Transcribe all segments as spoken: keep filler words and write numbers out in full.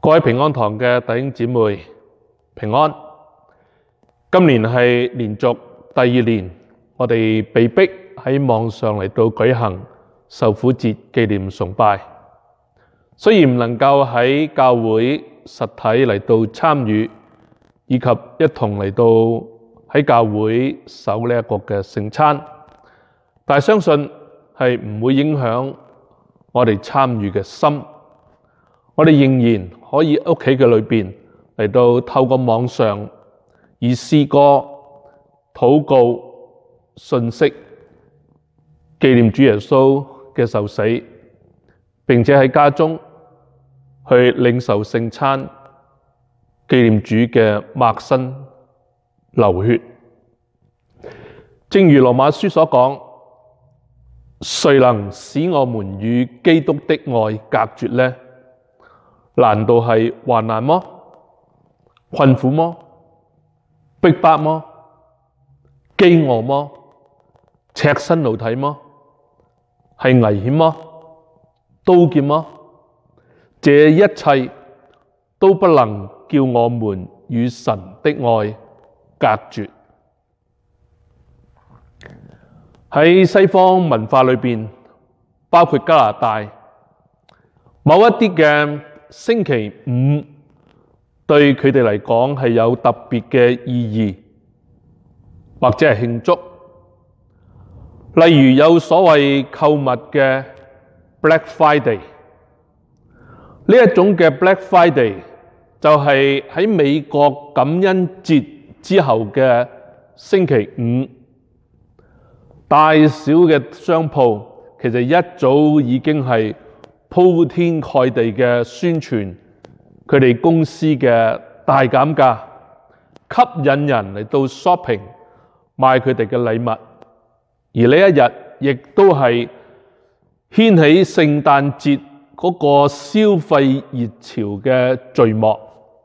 各位平安堂嘅弟兄姊妹平安。今年係連續第二年，我哋被逼喺網上嚟到舉行受苦節紀念崇拜。雖然唔能夠喺教會實體嚟到參與，以及一同嚟到喺教會守呢一個嘅聖餐，但係相信係唔會影響我哋參與嘅心。我哋仍然可以屋企嘅裏邊嚟到透過網上以詩歌、禱告、信息紀念主耶穌嘅受死，並且喺家中去領受聖餐，紀念主嘅擘身流血。正如羅馬書所講，誰能使我們與基督的愛隔絕呢？難道係患難麼？困苦麼？逼迫麼？飢餓麼？赤身露體麼？係危險麼？刀劍麼？這一切都不能叫我們與神的愛隔絕。喺西方文化裏邊，包括加拿大，某一啲嘅星期五對佢哋嚟講係有特別嘅意義，或者係慶祝。例如有所謂購物嘅 Black Friday， 呢一種嘅 Black Friday 就係喺美國感恩節之後嘅星期五，大小嘅商鋪其實一早已經係鋪天蓋地嘅宣傳佢哋公司嘅大減價，吸引人嚟到 shopping 買佢哋嘅禮物。而呢一日亦都係掀起聖誕節嗰個消費熱潮嘅序幕。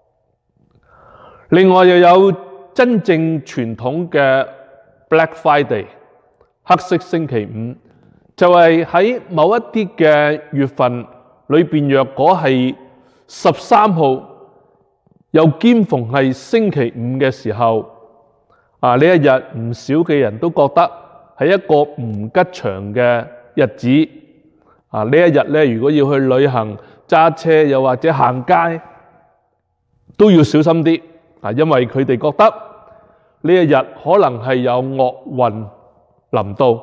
另外又有真正傳統嘅 Black Friday 黑色星期五，就係喺某一啲嘅月份裏邊，若果係十三號又兼逢係星期五嘅時候，啊呢一日唔少嘅人都覺得係一個唔吉祥嘅日子。啊呢一日咧，如果要去旅行、揸車又或者行街，都要小心啲啊，因為佢哋覺得呢一日可能係有惡運臨到。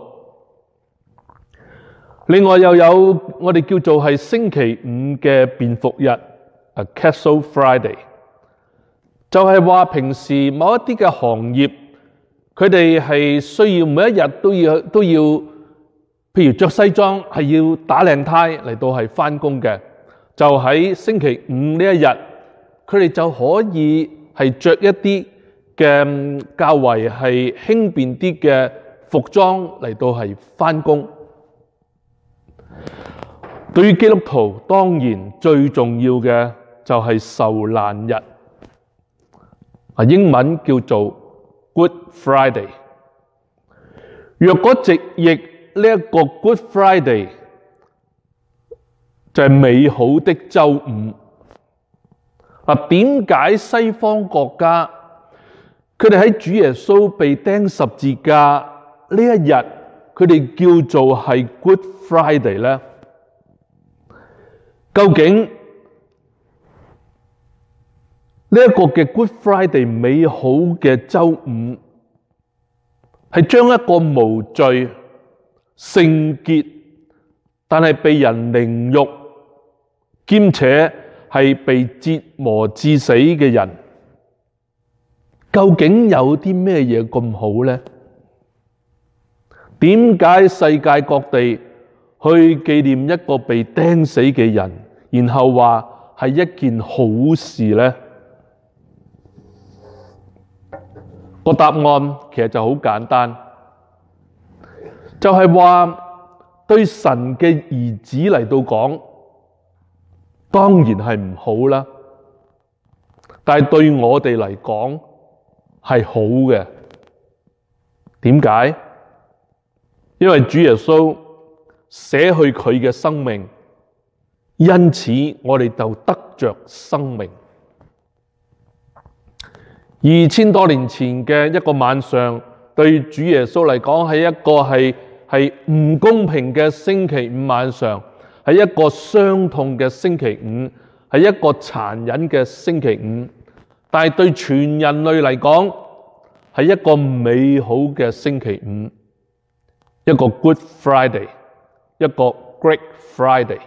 另外又有我哋叫做係星期五嘅便服日，啊 Casual Friday， 就係話平時某一啲嘅行業，佢哋係需要每一日都要都要，譬如着西裝係要打領呔嚟到係返工嘅，就喺星期五呢一日，佢哋就可以係着一啲嘅較為係輕便啲嘅服裝嚟到係返工。對於基督徒，當然最重要嘅就係受難日，啊英文叫做 Good Friday。若果直譯呢一個 Good Friday 就係美好的周五。啊，點解西方國家佢哋喺主耶穌被釘十字架呢一日，佢哋叫做係 Good Friday 呢？究竟呢一個嘅 Good Friday 美好嘅周五，係將一個無罪、聖潔，但係被人凌辱，兼且係被折磨致死嘅人，究竟有啲咩嘢咁好呢？點解世界各地去紀念一個被釘死嘅人，然後話係一件好事呢？個答案其實就好簡單，就係話對神嘅兒子嚟到講，當然係唔好啦，但係對我哋嚟講係好嘅。點解？因為主耶穌捨去佢嘅生命，因此我哋就得着生命。二千多年前嘅一個晚上，對主耶穌嚟講係一個係係唔公平嘅星期五晚上，係一個傷痛嘅星期五，係一個殘忍嘅星期五。但係對全人類嚟講，係一個美好嘅星期五，一個 Good Friday， 一個 Great Friday。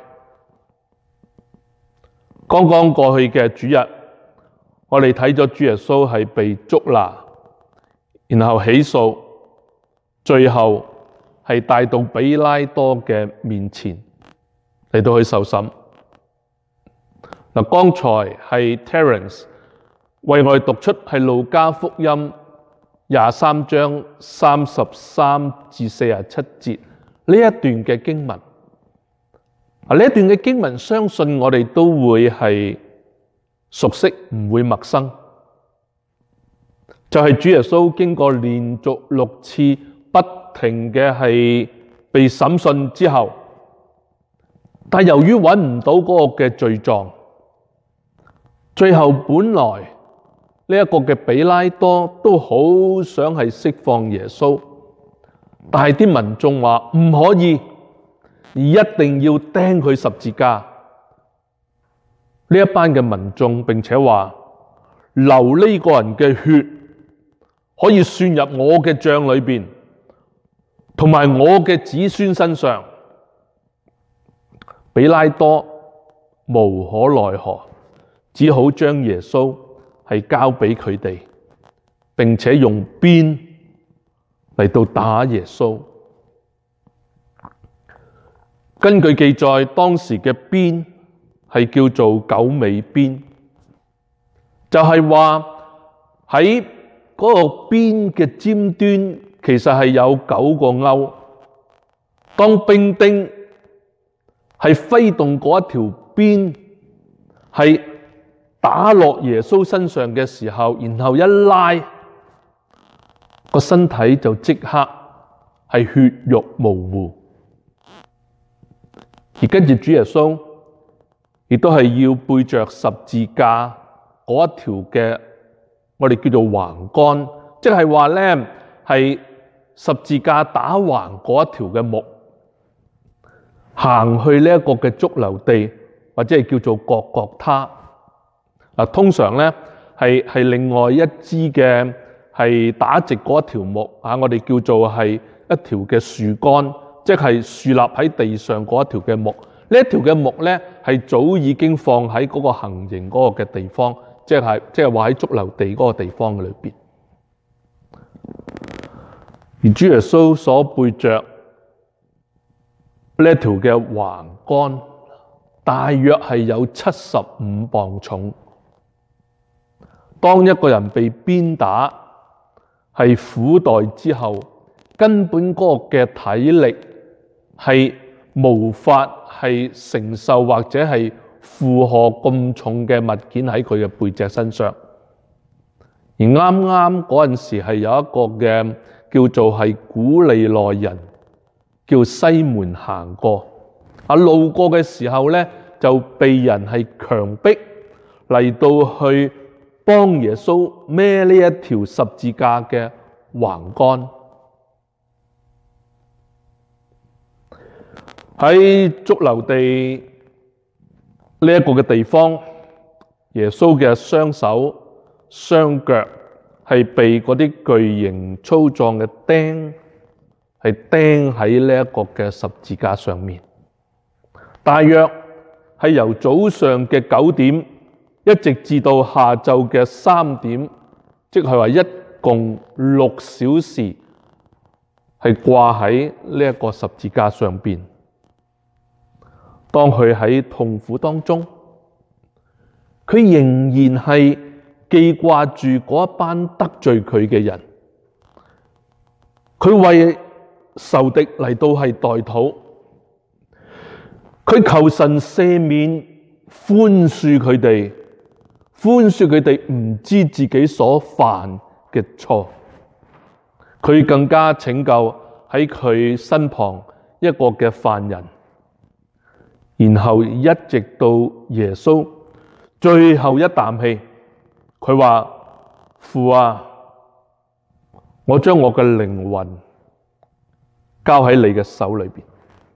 剛剛過去嘅主日，我哋睇咗主耶穌係被捉拿，然後起訴，最後係帶到比拉多嘅面前嚟到去受審。嗱，剛才係 Terence 為我哋讀出係路加福音廿三章三十三至四十七節呢一段嘅經文。啊，呢一段嘅經文，相信我哋都會係熟悉，唔會陌生。就係主耶穌經過連續六次不停嘅係被審訊之後，但由於揾唔到嗰個嘅罪狀，最後本來呢一個嘅比拉多都好想係釋放耶穌，但係啲民眾話唔可以，而一定要釘佢十字架。呢一班嘅民眾並且話流呢個人嘅血可以算入我嘅賬裏邊，同埋我嘅子孫身上。比拉多無可奈何，只好將耶穌係交俾佢哋，並且用鞭嚟到打耶穌。根據記載，當時嘅鞭係叫做九尾鞭，就係話喺嗰個鞭嘅尖端其實係有九個鈎。當兵丁係揮動嗰一條鞭係打落耶穌身上嘅時候，然後一拉，個身體就即刻係血肉模糊。而跟住主耶穌亦都係要背着十字架嗰一條嘅我哋叫做橫杆，即係話咧係十字架打橫嗰一條嘅木，行去呢一個嘅髑髏地，或者係叫做各各他。嗱，通常咧係係另外一支嘅係打直嗰一條木啊，我哋叫做係一條嘅樹幹，即係豎立喺地上嗰一條嘅木。呢一條嘅木咧係早已經放喺嗰個行刑嗰個嘅地方，即係即係話喺髑髏地嗰個地方嘅裏邊。而主耶穌所背着呢一條嘅橫杆，大約係有七十五磅重。當一個人被鞭打係苦待之後，根本嗰個嘅體力係無法係承受或者係負荷咁重嘅物件喺佢嘅背脊身上。而啱啱嗰陣時係有一個嘅叫做係古利奈人叫西門行過，啊路過嘅時候咧就被人係強迫嚟到去幫耶穌孭呢一條十字架嘅橫杆。喺髑髏地呢一個嘅地方，耶穌嘅雙手雙腳係被嗰啲巨型粗壯嘅釘係釘喺呢一個嘅十字架上面。大約係由早上嘅九點一直至到下晝嘅三點，即係話一共六小時係掛喺呢一個十字架上邊。當佢喺痛苦當中，佢仍然係記掛住嗰一班得罪佢嘅人，佢為仇敵嚟到係代禱，佢求神赦免寬恕佢哋，寬恕佢哋唔知自己所犯嘅錯。佢更加拯救喺佢身旁一個嘅犯人，然後一直到耶穌最後一啖氣，佢話：父啊，我將我嘅靈魂交喺你嘅手裏邊。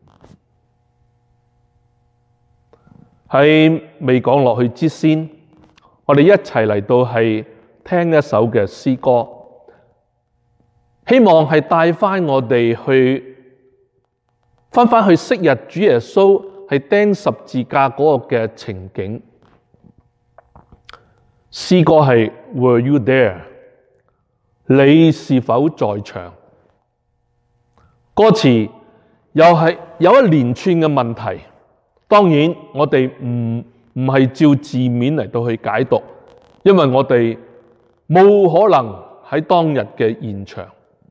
喺未講落去之先，我哋一齊嚟到係聽一首嘅詩歌，希望係帶翻我哋去翻翻去昔日主耶穌係釘十字架嗰個嘅情景。詩歌係 Were you there？ 你是否在場？歌詞又係有一連串嘅問題。當然，我哋唔唔係照字面嚟到去解讀，因為我哋冇可能喺當日嘅現場。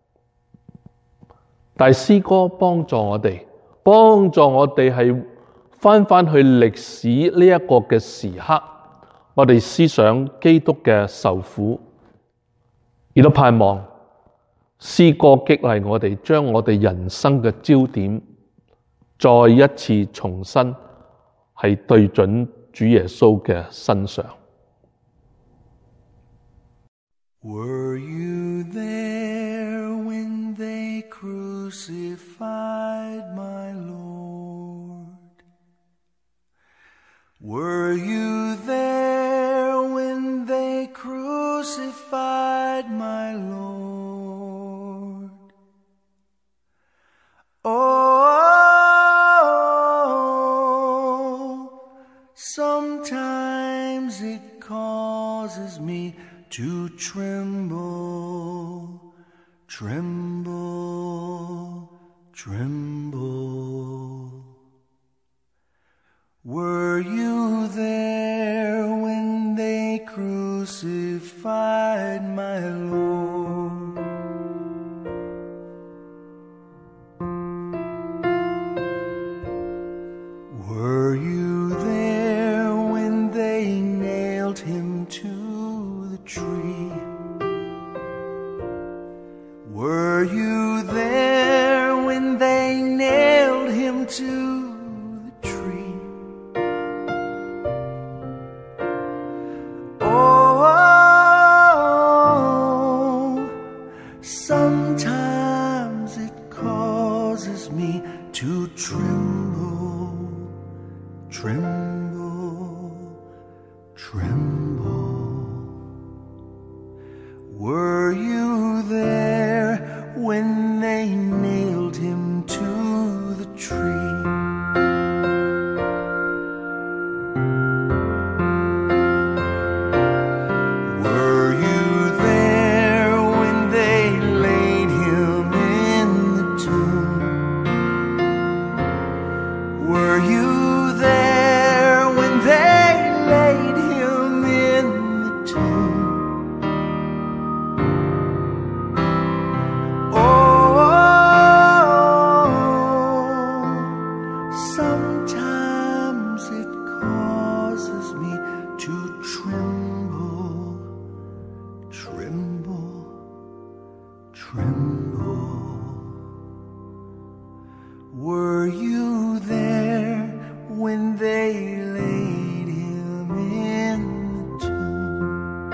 但係詩歌幫助我哋，幫助我哋係翻翻去歷史呢一個嘅時刻，我哋思想基督嘅受苦，亦都盼望詩歌激勵我哋，將我哋人生嘅焦點再一次重新係對準主耶穌嘅身上。 Were you there when they crucified my Lord? Were you there when they crucified my Lord? Oh, sometimes it causes me to tremble, tremble, tremble. Were you there when they crucified my Lord? Were you there when they nailed him to the tree? Were you there when they nailed him to the tree? Oh, sometimes it causes me to tremble, tremble, tremble. Were you there when they nailed him to the tree? Were you there when they laid him in the tomb? Were you there when they laid him in the tomb? Sometimes it causes me to tremble, tremble, tremble. Were you there when they laid him in the tomb?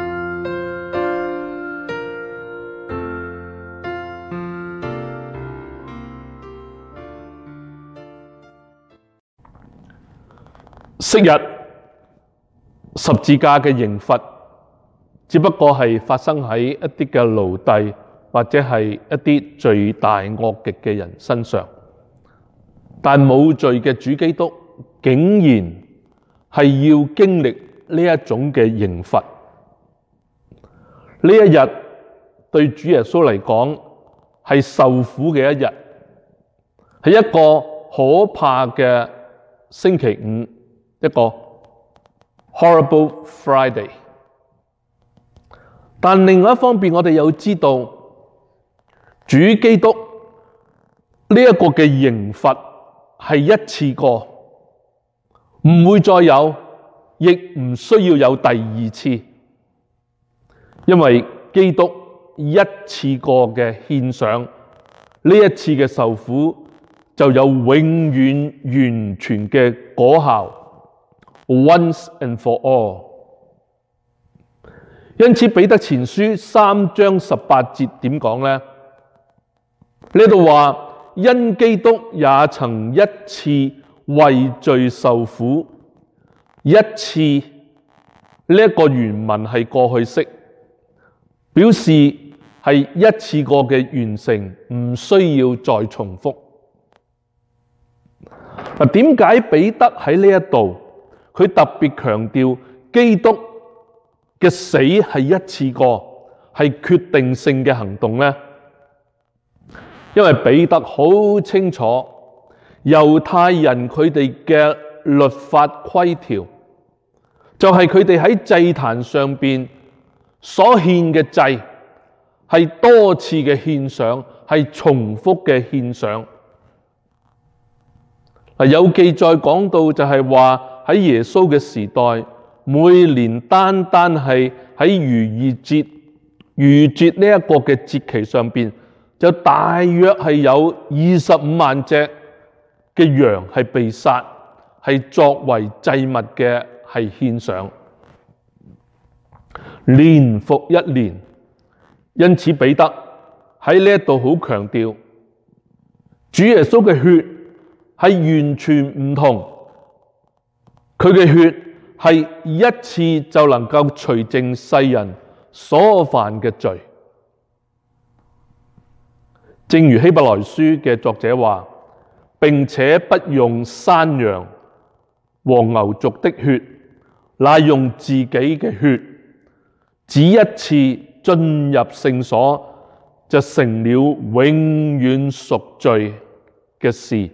昔日十字架嘅刑罰，只不過係發生喺一啲嘅奴隸或者係一啲罪大惡極嘅人身上，但冇罪嘅主基督竟然係要經歷呢一種嘅刑罰。呢一日對主耶穌嚟講係受苦嘅一日，係一個可怕嘅星期五，一個 horrible Friday。但另外一方面，我哋又知道主基督呢一個嘅刑罰係一次過，唔會再有，亦唔需要有第二次，因為基督一次過嘅獻上，呢一次嘅受苦就有永遠完全嘅果效。Once and for all。 因此彼得前書三章十八節點講呢？呢度話因基督也曾一次為罪受苦，一次呢一個原文係過去式，表示係一次過嘅完成，唔需要再重複。嗱，點解彼得喺呢一度佢特別強調基督嘅死係一次過，係決定性嘅行動呢？因為彼得好清楚猶太人佢哋嘅律法規條，就係佢哋喺祭壇上邊所獻嘅祭係多次嘅獻上，係重複嘅獻上。有記載講到就係話喺耶穌嘅時代，每年單單係喺逾越節、逾越節呢一個嘅節期上邊，就大約係有二十五萬隻嘅羊係被殺，係作為祭物嘅係獻上，年復一年。因此彼得喺呢一度好強調，主耶穌嘅血係完全唔同，佢嘅血係一次就能夠除淨世人所犯嘅罪。正如希伯來書嘅作者話，並且不用山羊和牛犢的血，乃用自己嘅血，只一次進入聖所，就成了永遠贖罪嘅事。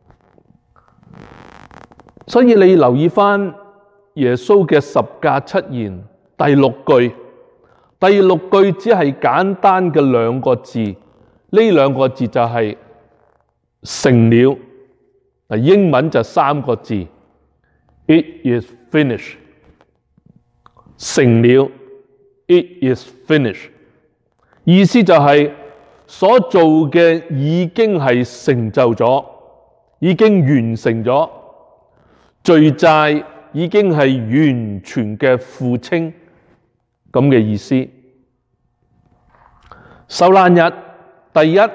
所以你留意翻耶穌嘅十架七言第六句，第六句只係簡單嘅兩個字，呢兩個字就係成了。英文就三個字 ，It is finished。成了 ，It is finished。意思就係所做嘅已經係成就咗，已經完成咗。罪債已經係完全嘅付清，咁嘅意思。受難日第一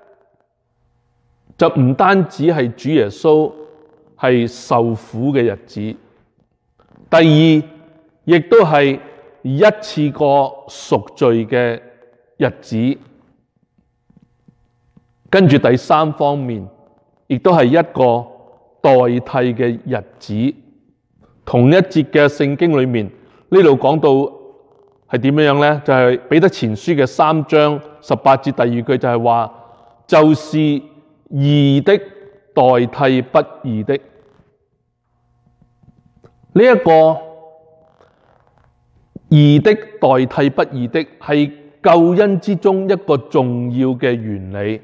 就唔單止係主耶穌係受苦嘅日子，第二亦都係一次過贖罪嘅日子。跟住第三方面，亦都係一個代替嘅日子。同一節嘅聖經裏面，呢度講到係點樣呢？就係彼得前書嘅三章十八節第二句就係話，就是義的代替不義的。呢、這、一個義的代替不義的係救恩之中一個重要嘅原理。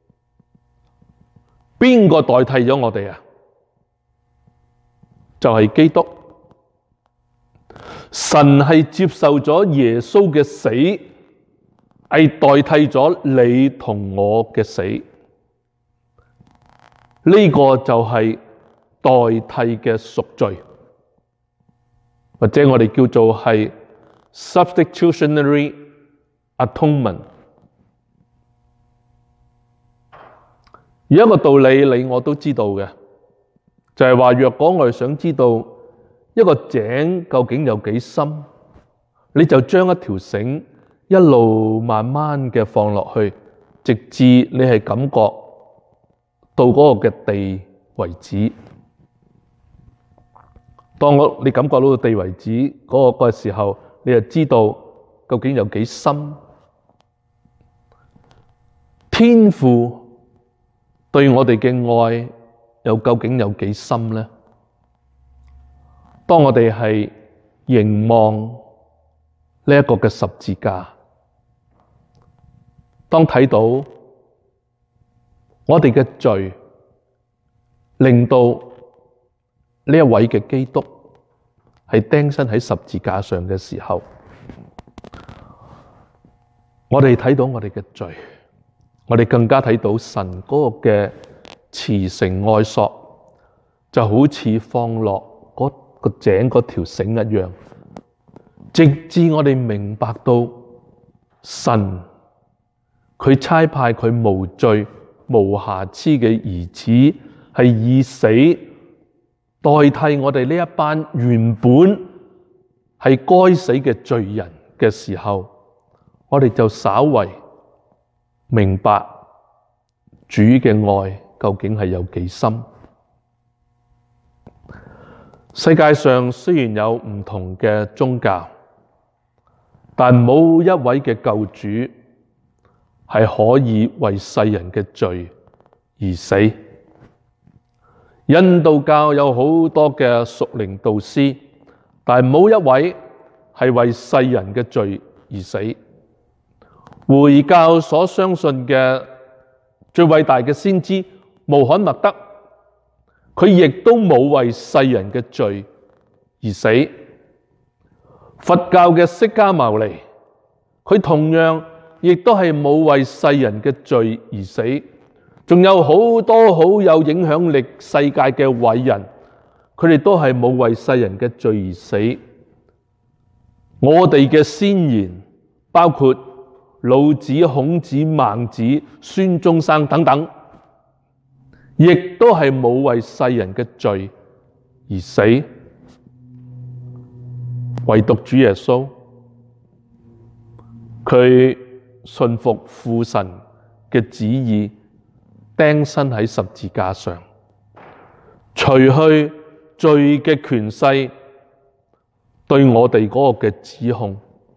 邊個代替咗我哋啊？就係基督。神係接受咗耶穌嘅死，係代替咗你同我嘅死。呢、這個就係代替嘅贖罪，或者我哋叫做係 substitutionary atonement。有一個道理你我都知道嘅，就係話若果我哋想知道一個井究竟有幾深，你就將一條繩一路慢慢嘅放落去，直至你係感覺到嗰個嘅地為止。當我你感覺到個地為止嗰個嘅時候，你就知道究竟有幾深。天父對我哋嘅愛又究竟有幾深呢？當我哋係凝望呢一個嘅十字架，當睇到我哋嘅罪令到呢一位嘅基督係釘身喺十字架上嘅時候，我哋睇到我哋嘅罪，我哋更加睇到神嗰個嘅慈繩愛索，就好似放落嗰個井嗰條繩一樣， 直至我哋明白到神佢差派佢無罪無瑕疵嘅兒子係以死代替我哋呢一班原本係該死嘅罪人嘅時候，我哋就稍為明白主嘅愛究竟係有幾深。世界上雖然有唔同嘅宗教，但冇一位嘅救主係可以為世人嘅罪而死。印度教有好多嘅屬靈導師，但冇一位係為世人嘅罪而死。回教所相信嘅最偉大嘅先知穆罕默德，佢亦都冇為世人嘅罪而死。佛教嘅釋迦牟尼，佢同樣亦都係冇為世人嘅罪而死。仲有好多好有影響力世界嘅偉人，佢哋都係冇為世人嘅罪而死。我哋嘅先賢，包括老子、孔子、孟子、孫中山等等，亦都係冇為世人嘅罪而死。唯獨主耶穌，佢信服父神嘅旨意，釘身喺十字架上，除去罪嘅權勢對我哋嗰個嘅指控。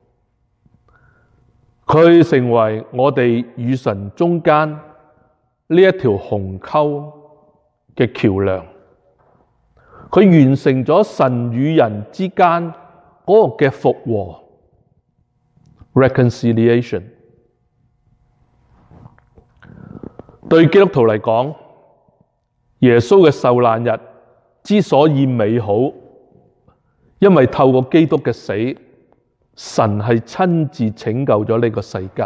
佢成為我哋與神中間呢一條鴻溝嘅橋梁，佢完成咗神與人之間嗰個嘅復和 reconciliation。對基督徒嚟講，耶穌嘅受難日之所以美好，因為透過基督嘅死，神係親自拯救咗呢個世界。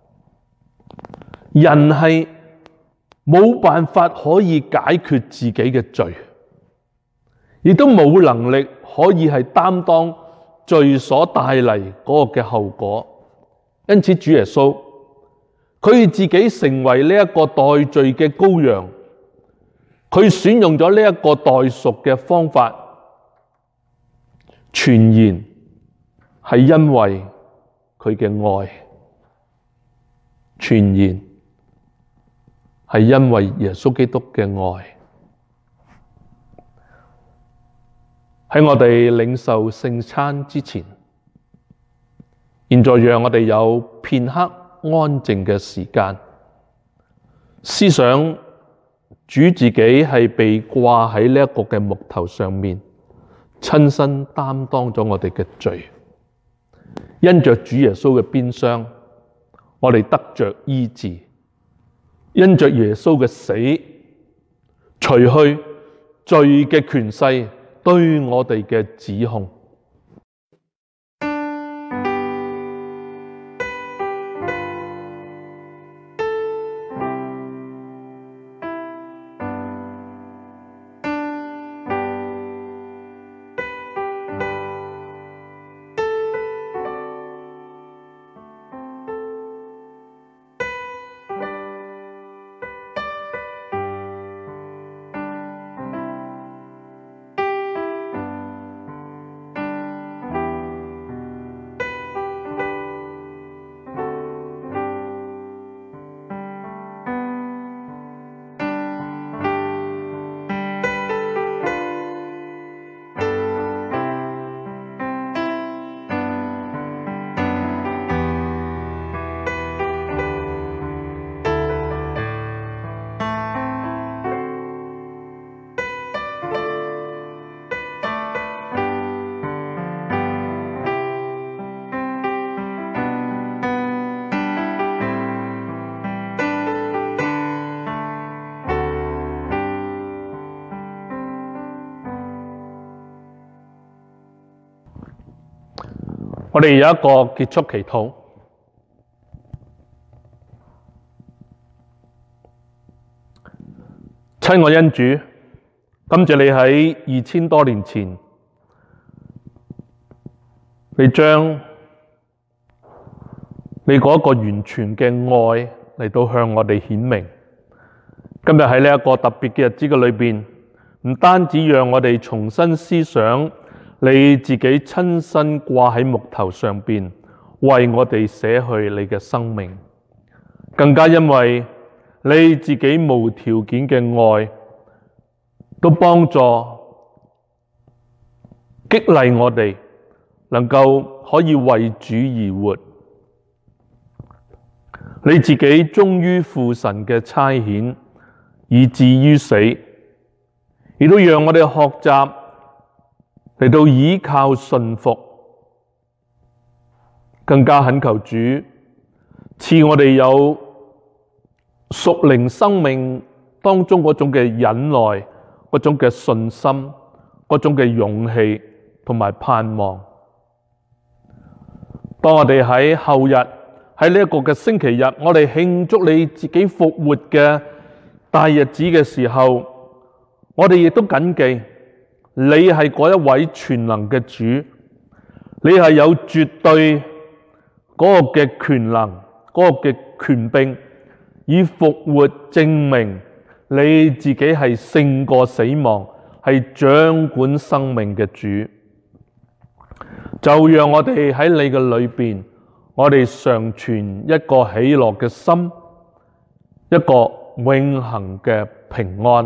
人係冇辦法可以解決自己嘅罪，亦都冇能力可以係擔當罪所帶嚟嗰個嘅後果。因此主耶穌佢自己成為呢一個代罪嘅羔羊，佢選用咗呢一個代贖嘅方法，全然係因為佢嘅愛，全然係因為耶穌基督嘅愛。喺我哋領受聖餐之前，現在讓我哋有片刻安靜嘅時間，思想主自己係被掛喺呢一個嘅木頭上面，親身擔當咗我哋嘅罪。因着主耶穌嘅鞭傷，我哋得着醫治；因着耶穌嘅死，除去罪嘅權勢對我哋嘅指控。我哋有一個結束祈禱。親愛恩主，感謝你喺二千多年前你將你嗰個完全嘅愛嚟到向我哋顯明。今日喺呢一個特別嘅日子嘅裏邊，唔單止讓我哋重新思想你自己親身掛喺木頭上邊，為我哋捨去你嘅生命，更加因為你自己無條件嘅愛，都幫助激勵我哋能夠可以為主而活。你自己忠於父神嘅差遣，以至於死，亦都讓我哋學習嚟到倚靠信服，更加懇求主賜我哋有屬靈生命當中嗰種嘅忍耐，嗰種嘅信心，嗰種嘅勇氣同埋盼望。當我哋喺後日喺呢一個嘅星期日，我哋慶祝你自己復活嘅大日子嘅時候，我哋亦都謹記你係嗰一位全能嘅主，你係有絕對嗰個嘅權能，嗰個嘅權柄，以復活證明你自己係勝過死亡，係掌管生命嘅主。就讓我哋喺你嘅裏邊，我哋常存一個喜樂嘅心，一個永恆嘅平安。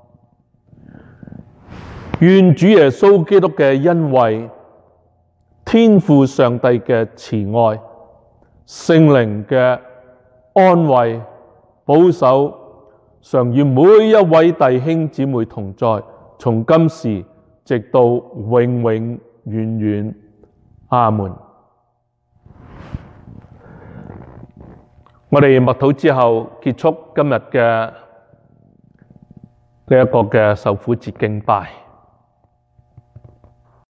願主耶穌基督嘅恩惠、天父上帝嘅慈愛、聖靈嘅安慰、保守，常與每一位弟兄姊妹同在，從今時直到永永遠遠。阿門。我哋默禱之後，結束今日嘅呢一個嘅受苦節敬拜。